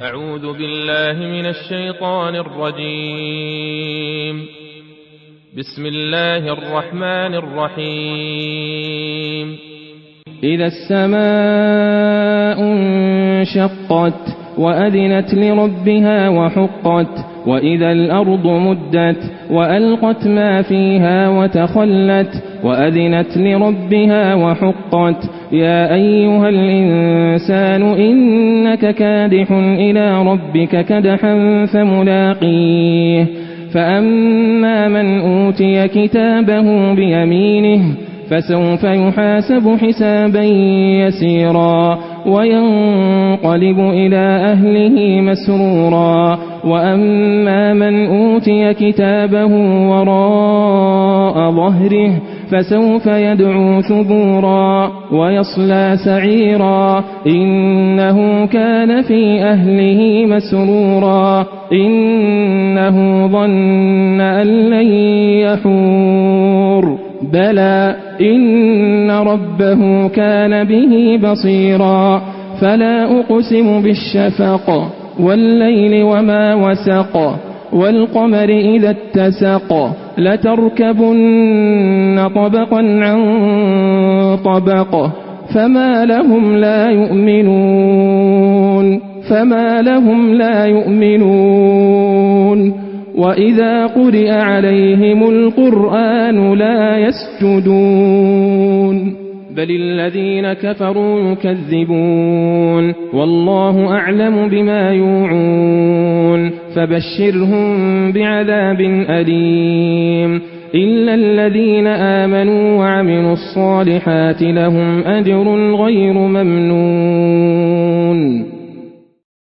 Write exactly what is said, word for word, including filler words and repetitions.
أعوذ بالله من الشيطان الرجيم. بسم الله الرحمن الرحيم. إذا السماء انشقت وأذنت لربها وحقت وإذا الأرض مدت وألقت ما فيها وتخلت وأذنت لربها وحقت يا أيها الإنسان إنك كادح إلى ربك كدحا فملاقيه فأما من أوتي كتابه بيمينه فسوف يحاسب حسابا يسيرا وينقلب إلى أهله مسرورا وأما من أوتي كتابه وراء ظهره فسوف يدعو ثبورا ويصلى سعيرا إنه كان في أهله مسرورا إنه ظن أن لن يحور بلى إن ربه كان به بصيرا فلا أقسم بالشفق والليل وما وسق والقمر إذا اتسق لتركبن طبقا عن طبق فما لهم لا يؤمنون فما لهم لا يؤمنون وإذا قرئ عليهم القرآن لا يسجدون بل الذين كفروا يكذبون والله أعلم بما يوعون فبشرهم بعذاب أليم إلا الذين آمنوا وعملوا الصالحات لهم أجر غير ممنون.